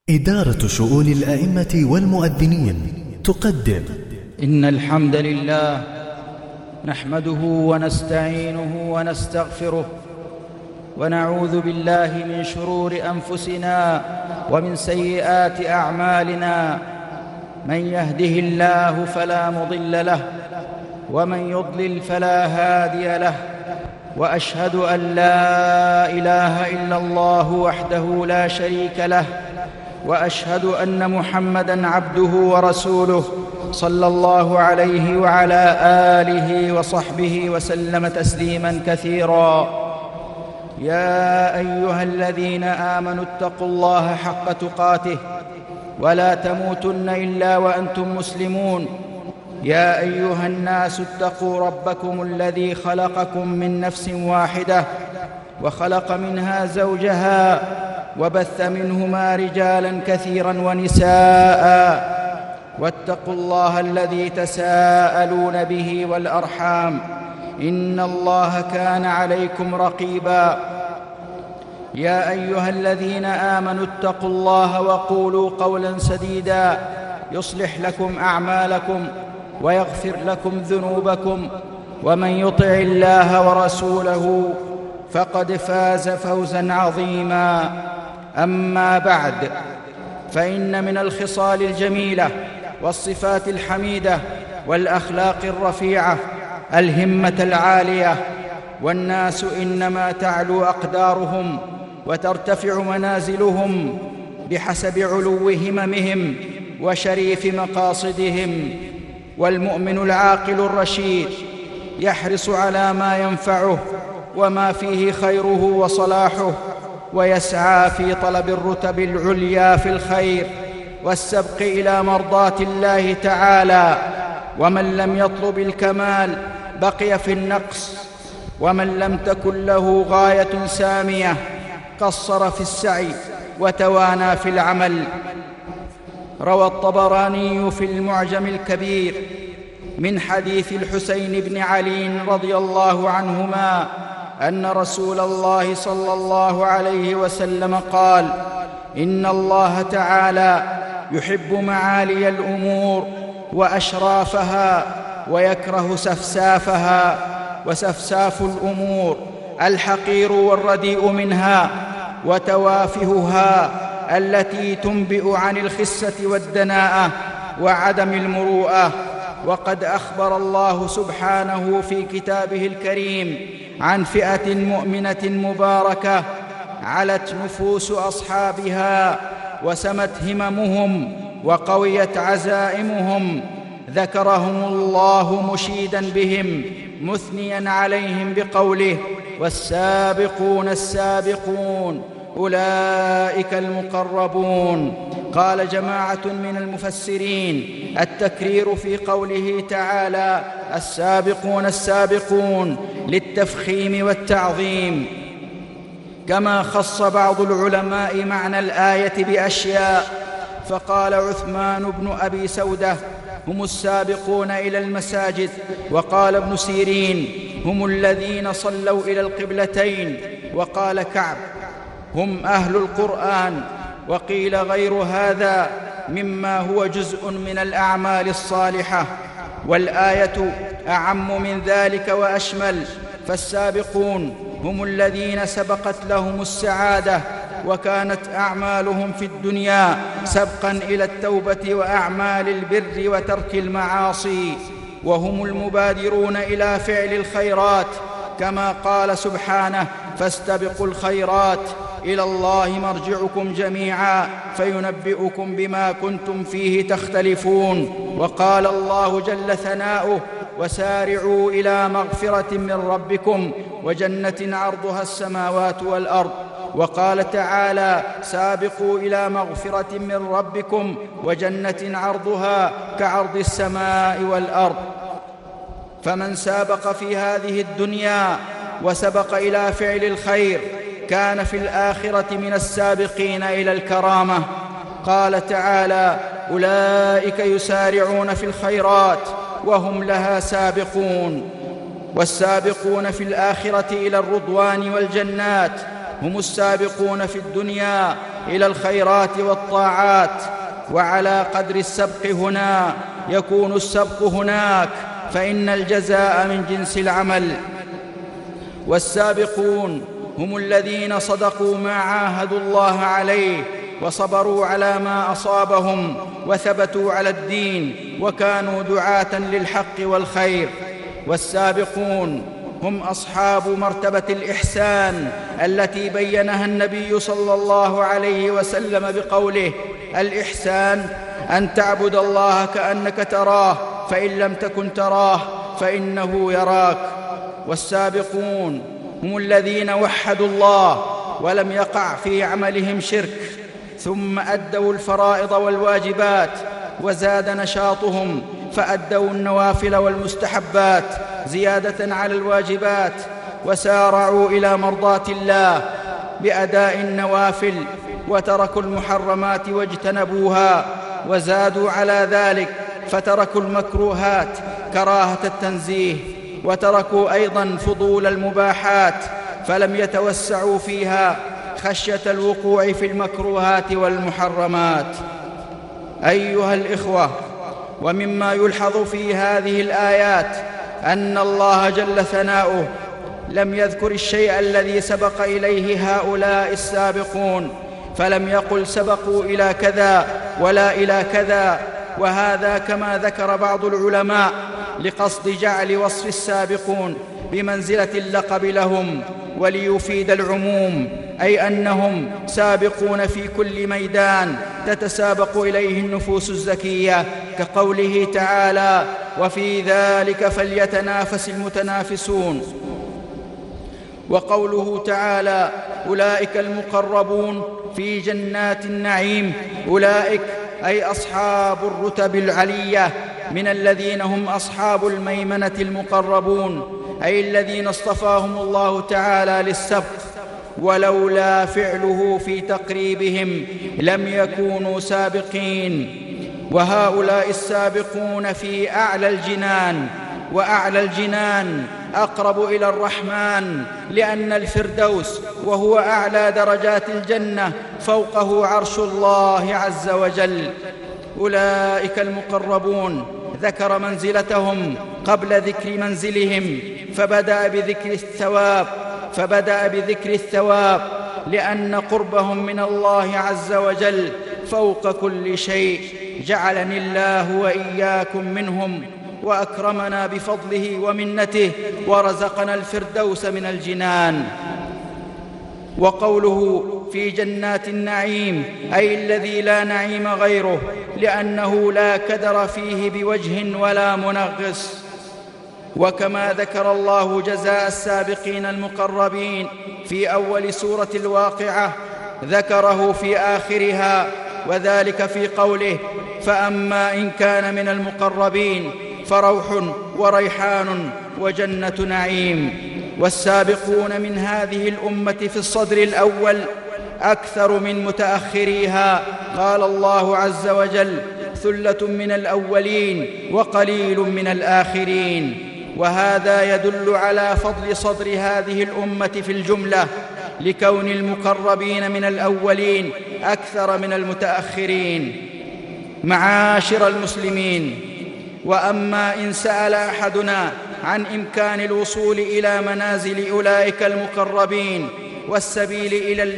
إدارة شؤون الأئمة والمؤذنين تقدم. إن الحمد لله نحمده ونستعينه ونستغفره، ونعوذ بالله من شرور أنفسنا ومن سيئات أعمالنا. من يهده الله فلا مضل له، ومن يضلل فلا هادي له. وأشهد أن لا إله إلا الله وحده لا شريك له، وأشهد أن محمدًا عبده ورسوله صلى الله عليه وعلى آله وصحبه وسلم تسليمًا كثيرًا. يا أيها الذين آمنوا اتقوا الله حق تقاته ولا تموتن إلا وأنتم مسلمون. يا أيها الناس اتقوا ربكم الذي خلقكم من نفس واحدة، وخلق منها زوجها، وبث منهما رجالاً كثيراً ونساء. واتقوا الله الذي تساءلون به والأرحام، إن الله كان عليكم رقيباً. يا أيها الذين آمنوا اتقوا الله وقولوا قولاً سديداً يصلح لكم أعمالكم ويغفر لكم ذنوبكم، ومن يطع الله ورسوله فقد فاز فوزاً عظيماً. أما بعد، فإن من الخصال الجميلة والصفات الحميدة والأخلاق الرفيعة الهمة العالية. والناس إنما تعلو أقدارهم وترتفع منازلهم بحسب علو هممهم وشريف مقاصدهم. والمؤمن العاقل الرشيد يحرص على ما ينفعه وما فيه خيره وصلاحه، ويسعى في طلب الرتب العليا في الخير والسبق إلى مرضاة الله تعالى. ومن لم يطلب الكمال بقي في النقص، ومن لم تكن له غاية سامية قصر في السعي وتوانى في العمل. روى الطبراني في المعجم الكبير من حديث الحسين بن علي رضي الله عنهما أن رسول الله صلى الله عليه وسلم قال: إن الله تعالى يحب معالي الأمور وأشرافها، ويكره سفسافها. وسفساف الأمور الحقير والرديء منها، وتوافهها التي تنبئ عن الخسة والدناءة وعدم المروءة. وقد أخبر الله سبحانه في كتابه الكريم عن فئة مؤمنة مباركة علت نفوس أصحابها وسمت هممهم وقويت عزائمهم. ذكرهم الله مشيداً بهم مثنياً عليهم بقوله: والسابقون السابقون أولئك المقربون. قال جماعة من المفسرين: التكرير في قوله تعالى السابقون السابقون للتفخيم والتعظيم. كما خص بعض العلماء معنى الآية بأشياء، فقال عثمان بن أبي سودة: هم السابقون إلى المساجد. وقال ابن سيرين: هم الذين صلوا إلى القبلتين. وقال كعب: هم أهل القرآن. وقيل غير هذا مما هو جزء من الأعمال الصالحة. والآية أعم من ذلك وأشمل، فالسابقون هم الذين سبقت لهم السعادة وكانت أعمالهم في الدنيا سبقاً إلى التوبة وأعمال البر وترك المعاصي، وهم المبادرون إلى فعل الخيرات، كما قال سبحانه: فاستبقوا الخيرات إلى الله مرجعكم جميعاً فينبئكم بما كنتم فيه تختلفون. وقال الله جل ثناؤه: وسارعوا إلى مغفرة من ربكم وجنة عرضها السماوات والأرض. وقال تعالى: سابقوا إلى مغفرة من ربكم وجنة عرضها كعرض السماء والأرض. فمن سابق في هذه الدنيا وسبق إلى فعل الخير كان في الآخرة من السابقين إلى الكرامة. قال تعالى: أولئك يسارعون في الخيرات وهم لها سابقون. والسابقون في الآخرة إلى الرضوان والجنات هم السابقون في الدنيا إلى الخيرات والطاعات، وعلى قدر السبق هنا يكون السبق هناك، فإن الجزاء من جنس العمل. والسابقون هم الذين صدقوا ما عاهدوا الله عليه، وصبروا على ما أصابهم، وثبتوا على الدين، وكانوا دعاة للحق والخير. والسابقون هم أصحاب مرتبة الإحسان التي بينها النبي صلى الله عليه وسلم بقوله: الإحسان أن تعبد الله كأنك تراه، فإن لم تكن تراه فإنه يراك. والسابقون هم الذين وحدوا الله ولم يقع في عملهم شرك، ثم أدوا الفرائض والواجبات، وزاد نشاطهم فأدوا النوافل والمستحبات زيادة على الواجبات، وسارعوا إلى مرضاة الله بأداء النوافل، وتركوا المحرمات واجتنبوها، وزادوا على ذلك فتركوا المكروهات كراهة التنزيه، وتركوا أيضا فضول المباحات، فلم يتوسعوا فيها خشية الوقوع في المكروهات والمحرمات. أيها الإخوة، ومما يلحظ في هذه الآيات أن الله جل ثناؤه لم يذكر الشيء الذي سبق إليه هؤلاء السابقون، فلم يقل سبقوا إلى كذا ولا إلى كذا، وهذا كما ذكر بعض العلماء لقصد جعل وصف السابقون بمنزلة اللقب لهم، وليفيد العموم، أي أنهم سابقون في كل ميدان تتسابق إليه النفوس الزكية، كقوله تعالى: وفي ذلك فليتنافس المتنافسون. وقوله تعالى: أولئك المقربون في جنات النعيم، أولئك أي أصحاب الرتب العلية من الذين هم أصحاب الميمنة المقربون، أي الذين اصطفاهم الله تعالى للسبق، ولولا فعله في تقريبهم لم يكونوا سابقين. وهؤلاء السابقون في أعلى الجنان، وأعلى الجنان أقرب إلى الرحمن، لأن الفردوس وهو أعلى درجات الجنة فوقه عرش الله عز وجل. أولئك المقربون ذكر منزلتهم قبل ذكر منزلهم، فبدأ بذكر الثواب لأن قربهم من الله عز وجل فوق كل شيء. جعلني الله وإياكم منهم، وأكرمنا بفضله ومنته، ورزقنا الفردوس من الجنان. وقوله في جنات النعيم أي الذي لا نعيم غيره، لأنه لا كدر فيه بوجه ولا منغص. وكما ذكر الله جزاء السابقين المقربين في أول سورة الواقعة، ذكره في آخرها، وذلك في قوله: فأما إن كان من المقربين فروح وريحان وجنة نعيم. والسابقون من هذه الأمة في الصدر الأول أكثر من متأخريها، قال الله عز وجل: ثلة من الأولين وقليل من الآخرين. وهذا يدل على فضل صدر هذه الأمة في الجملة، لكون المقربين من الأولين أكثر من المتأخرين. معاشر المسلمين، وأما إن سأل أحدنا عن إمكان الوصول إلى منازل أولئك المقربين والسبيل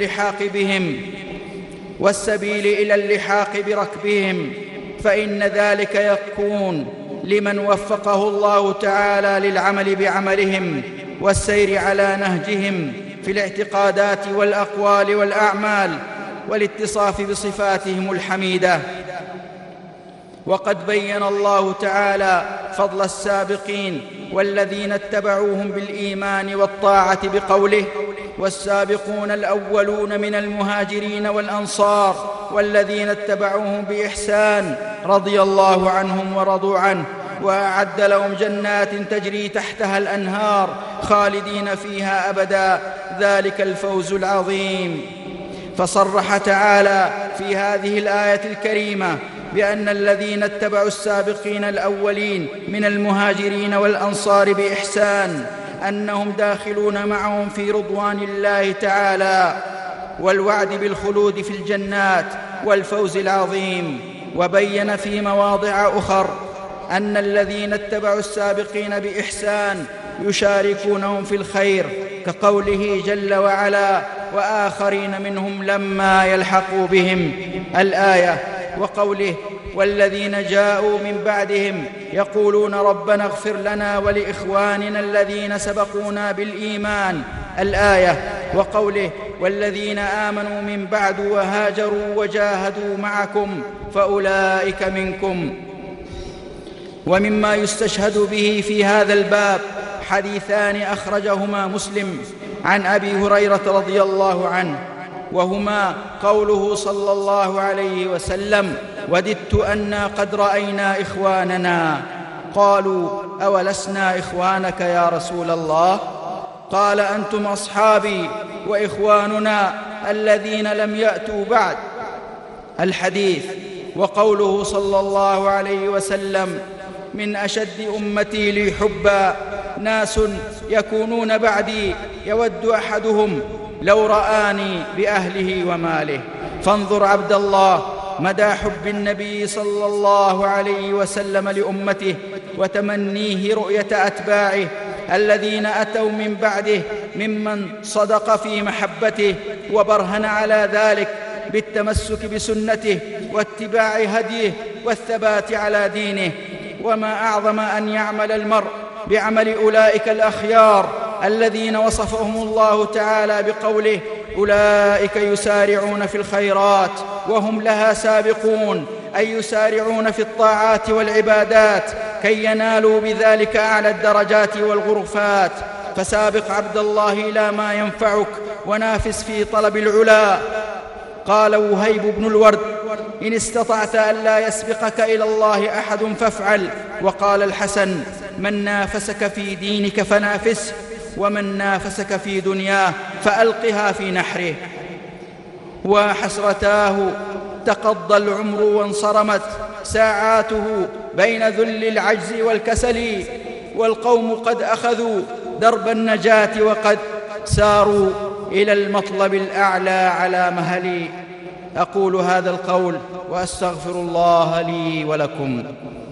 إلى اللحاق بركبهم، فإن ذلك يكون لمن وفقه الله تعالى للعمل بعملهم والسير على نهجهم في الاعتقادات والأقوال والأعمال، والاتصاف بصفاتهم الحميدة. وقد بين الله تعالى فضل السابقين والذين اتبعوهم بالإيمان والطاعة بقوله: والسابقون الأولون من المهاجرين والأنصار والذين اتبعوهم بإحسان رضي الله عنهم ورضوا عنه، وأعد لهم جنات تجري تحتها الأنهار خالدين فيها أبدا، ذلك الفوز العظيم. فصرح تعالى في هذه الآية الكريمة بأن الذين اتبعوا السابقين الأولين من المهاجرين والأنصار بإحسان أنهم داخلون معهم في رضوان الله تعالى، والوعد بالخلود في الجنات والفوز العظيم. وبين في مواضع أخر أن الذين اتبعوا السابقين بإحسان يشاركونهم في الخير، كقوله جل وعلا: وآخرين منهم لما يلحقوا بهم، الآية. وقوله: والذين جاءوا من بعدهم يقولون ربنا اغفر لنا ولإخواننا الذين سبقونا بالإيمان، الآية. وقوله: والذين آمنوا من بعد وهاجروا وجاهدوا معكم فأولئك منكم. ومما يستشهد به في هذا الباب حديثان أخرجهما مسلم عن أبي هريرة رضي الله عنه، وهما قوله صلى الله عليه وسلم: وددت أنا قد رأينا إخواننا. قالوا: أولسنا إخوانك يا رسول الله؟ قال: أنتم أصحابي وإخواننا الذين لم يأتوا بعد، الحديث. وقوله صلى الله عليه وسلم: من أشد أمتي لي حبا ناس يكونون بعدي يود أحدهم لو رآني بأهله وماله. فانظر عبد الله مدى حب النبي صلى الله عليه وسلم لأمته وتمنيه رؤية أتباعه الذين أتوا من بعده ممن صدق في محبته وبرهن على ذلك بالتمسك بسنته واتباع هديه والثبات على دينه. وما أعظم أن يعمل المرء بعمل أولئك الأخيار الذين وصفهم الله تعالى بقوله: أولئك يسارعون في الخيرات وهم لها سابقون، أي يسارعون في الطاعات والعبادات كي ينالوا بذلك أعلى الدرجات والغرفات. فسابق عبد الله إلى ما ينفعك ونافس في طلب العلا. قال وهيب بن الورد: إن استطعت ألا يسبقك إلى الله أحد فافعل. وقال الحسن: من نافسك في دينك فنافسه، ومن نافسك في دنياه فألقها في نحره. وحسرتاه تقضى العمر وانصرمت ساعاته بين ذل العجز والكسل، والقوم قد أخذوا درب النجاة وقد ساروا إلى المطلب الأعلى على مهلي. أقول هذا القول وأستغفر الله لي ولكم.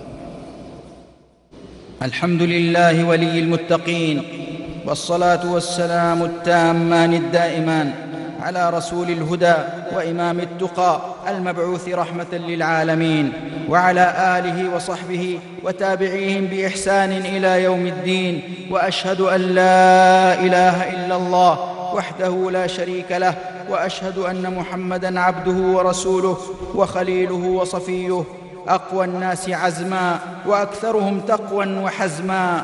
الحمد لله ولي المتقين، والصلاة والسلام التامان الدائمان على رسول الهدى وإمام التقى المبعوث رحمة للعالمين، وعلى آله وصحبه وتابعيهم بإحسان إلى يوم الدين. وأشهد أن لا إله إلا الله وحده لا شريك له، وأشهد أن محمدًا عبده ورسوله وخليله وصفيه، أقوى الناس عزما وأكثرهم تقوى وحزما،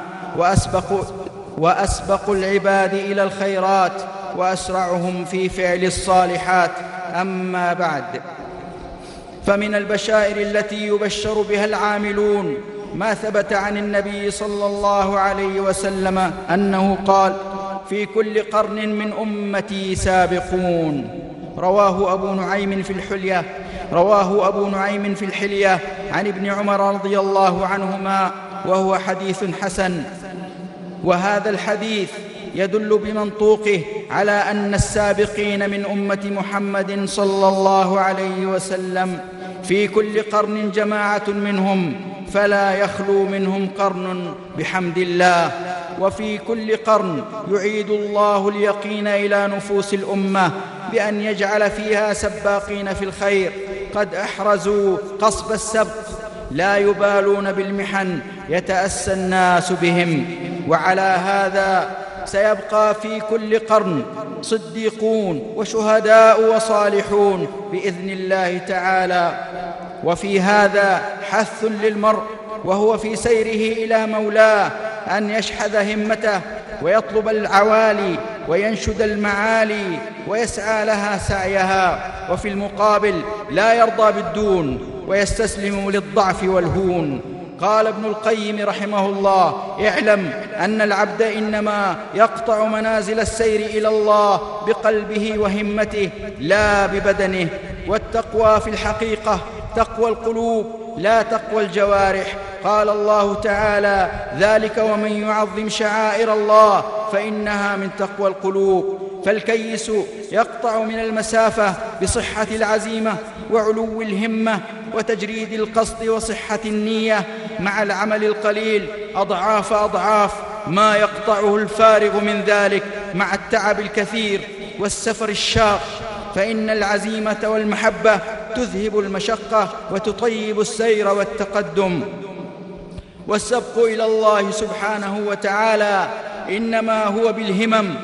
وأسبق العباد إلى الخيرات وأسرعهم في فعل الصالحات. أما بعد، فمن البشائر التي يبشر بها العاملون ما ثبت عن النبي صلى الله عليه وسلم أنه قال: في كل قرن من أمتي سابقون. رواه أبو نعيم في الحلية عن ابن عمر رضي الله عنهما، وهو حديث حسن. وهذا الحديث يدل بمنطوقه على أن السابقين من أمة محمد صلى الله عليه وسلم في كل قرن جماعة منهم، فلا يخلو منهم قرن بحمد الله. وفي كل قرن يعيد الله اليقين إلى نفوس الأمة بأن يجعل فيها سباقين في الخير قد أحرزوا قصب السبق، لا يبالون بالمحن يتأسى الناس بهم. وعلى هذا سيبقى في كل قرن صديقون وشهداء وصالحون بإذن الله تعالى. وفي هذا حث للمرء وهو في سيره إلى مولاه أن يشحذ همته ويطلب العوالي وينشد المعالي ويسعى لها سعيها، وفي المقابل لا يرضى بالدون ويستسلم للضعف والهون. قال ابن القيم رحمه الله: اعلم أن العبد إنما يقطع منازل السير إلى الله بقلبه وهمته لا ببدنه. والتقوى في الحقيقة تقوى القلوب لا تقوى الجوارح. قال الله تعالى: ذلك ومن يعظم شعائر الله فإنها من تقوى القلوب. فالكيس يقطع من المسافة بصحة العزيمة وعلو الهمة وتجريد القصد وصحة النية مع العمل القليل أضعاف أضعاف ما يقطعه الفارغ من ذلك مع التعب الكثير والسفر الشاق. فإن العزيمة والمحبة تذهب المشقة وتطيب السير والتقدم. والسبق إلى الله سبحانه وتعالى إنما هو بالهمم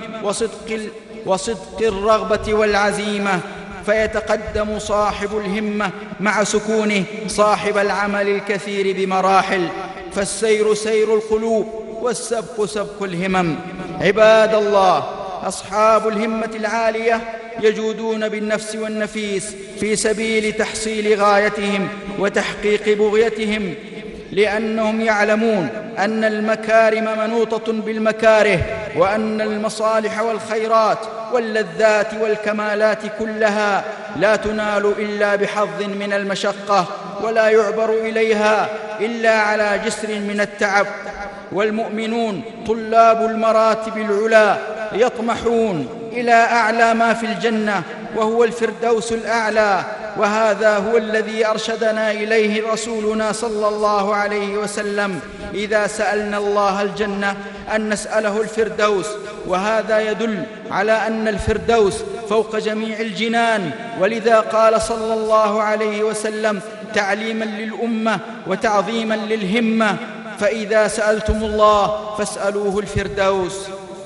وصدق الرغبة والعزيمة، فيتقدم صاحب الهمة مع سكونه صاحب العمل الكثير بمراحل، فالسير سير القلوب والسبق سبق الهمم. عباد الله، أصحاب الهمة العالية يجودون بالنفس والنفيس في سبيل تحصيل غايتهم وتحقيق بغيتهم، لأنهم يعلمون أن المكارم منوطة بالمكاره، وأن المصالح والخيرات واللذات والكمالات كلها لا تنال إلا بحظ من المشقة، ولا يعبر إليها إلا على جسر من التعب. والمؤمنون طلاب المراتب العلى يطمحون إلى أعلى ما في الجنة، وهو الفردوس الأعلى، وهذا هو الذي أرشدنا إليه رسولنا صلى الله عليه وسلم إذا سألنا الله الجنة أن نسأله الفردوس. وهذا يدل على أن الفردوس فوق جميع الجنان، ولذا قال صلى الله عليه وسلم تعليما للأمة وتعظيما للهمة: فإذا سألتم الله فاسألوه الفردوس.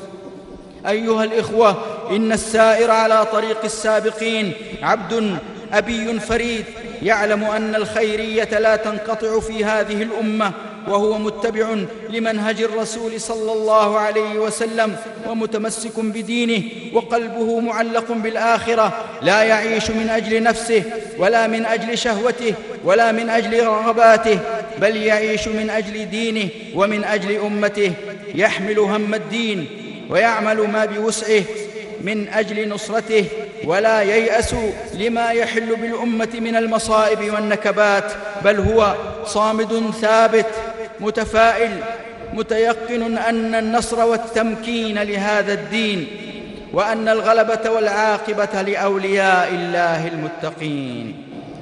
أيها الإخوة، إن السائر على طريق السابقين عبد أبي فريد يعلم أن الخيرية لا تنقطع في هذه الأمة، وهو متبع لمنهج الرسول صلى الله عليه وسلم ومتمسك بدينه، وقلبه معلق بالآخرة، لا يعيش من أجل نفسه ولا من أجل شهوته ولا من أجل رغباته، بل يعيش من أجل دينه ومن أجل أمته، يحمل هم الدين ويعمل ما بوسعه من أجل نصرته، ولا ييأس لما يحل بالأمة من المصائب والنكبات، بل هو صامد ثابت متفائل متيقن أن النصر والتمكين لهذا الدين، وأن الغلبة والعاقبة لأولياء الله المتقين.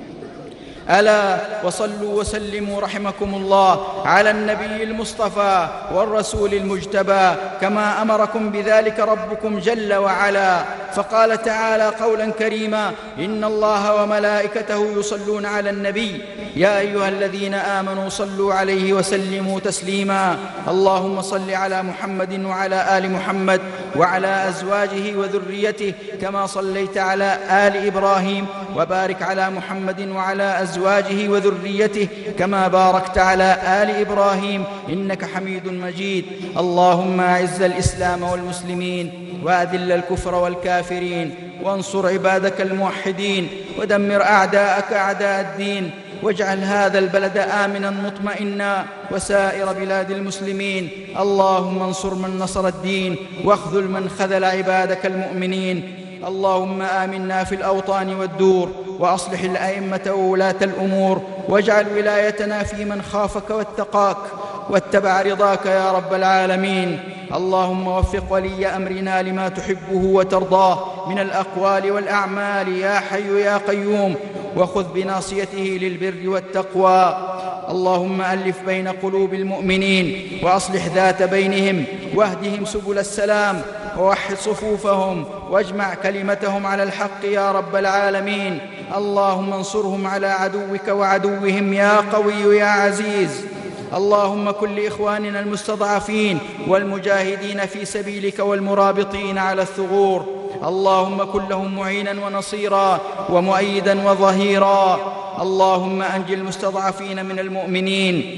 ألا وصلوا وسلموا رحمكم الله على النبي المصطفى والرسول المجتبى، كما أمركم بذلك ربكم جل وعلا، فقال تعالى قولا كريما: إن الله وملائكته يصلون على النبي يا أيها الذين آمنوا صلوا عليه وسلموا تسليما. اللهم صل على محمد وعلى آل محمد وعلى أزواجه وذريته كما صليت على آل إبراهيم، وبارك على محمد وعلى أزواجه وذريته كما باركت على آل إبراهيم إنك حميد مجيد. اللهم أعز الإسلام والمسلمين، وأذل الكفر والكافرين، وانصر عبادك الموحدين، ودمر أعداءك أعداء الدين، واجعل هذا البلد آمنا مطمئنا وسائر بلاد المسلمين. اللهم انصر من نصر الدين، واخذل من خذل عبادك المؤمنين. اللهم آمنا في الأوطان والدور، وأصلح الأئمة وولاة الأمور، واجعل ولايتنا في من خافك واتقاك واتبع رضاك يا رب العالمين. اللهم وفق ولي أمرنا لما تحبه وترضاه من الأقوال والأعمال يا حي يا قيوم، وخذ بناصيته للبر والتقوى. اللهم ألف بين قلوب المؤمنين، وأصلح ذات بينهم، واهدهم سبل السلام، ووحد صفوفهم، واجمع كلمتهم على الحق يا رب العالمين. اللهم انصرهم على عدوك وعدوهم يا قوي يا عزيز. اللهم كن لإخواننا المستضعفين والمجاهدين في سبيلك والمرابطين على الثغور، اللهم كن لهم معينا ونصيرا ومؤيدا وظهيرا. اللهم أنجِ المستضعفين من المؤمنين.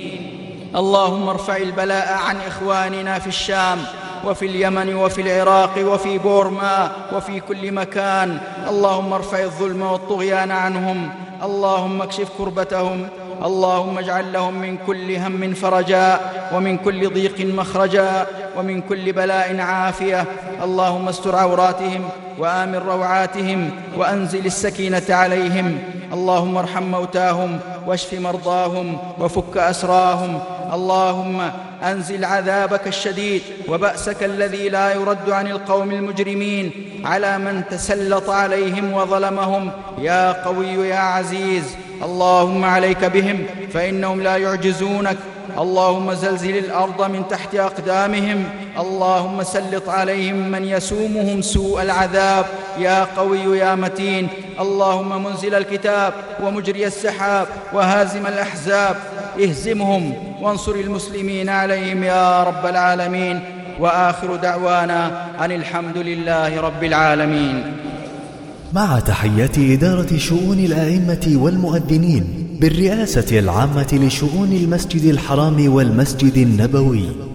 اللهم ارفع البلاء عن إخواننا في الشام وفي اليمن وفي العراق وفي بورما وفي كل مكان. اللهم ارفع الظلم والطغيان عنهم، اللهم اكشف كربتهم، اللهم اجعل لهم من كل هم فرجا، ومن كل ضيق مخرجا، ومن كل بلاء عافية. اللهم استر عوراتهم وآمن روعاتهم، وأنزل السكينة عليهم. اللهم ارحم موتاهم، واشف مرضاهم، وفك أسراهم. اللهم أنزل عذابك الشديد وبأسك الذي لا يرد عن القوم المجرمين على من تسلط عليهم وظلمهم يا قوي يا عزيز. اللهم عليك بهم فإنهم لا يعجزونك. اللهم زلزل الأرض من تحت أقدامهم. اللهم سلط عليهم من يسومهم سوء العذاب يا قوي يا متين. اللهم منزل الكتاب ومجري السحاب وهازم الأحزاب اهزمهم وانصر المسلمين عليهم يا رب العالمين. وآخر دعوانا أن الحمد لله رب العالمين. مع تحيات إدارة شؤون الأئمة والمؤذنين بالرئاسة العامة لشؤون المسجد الحرام والمسجد النبوي.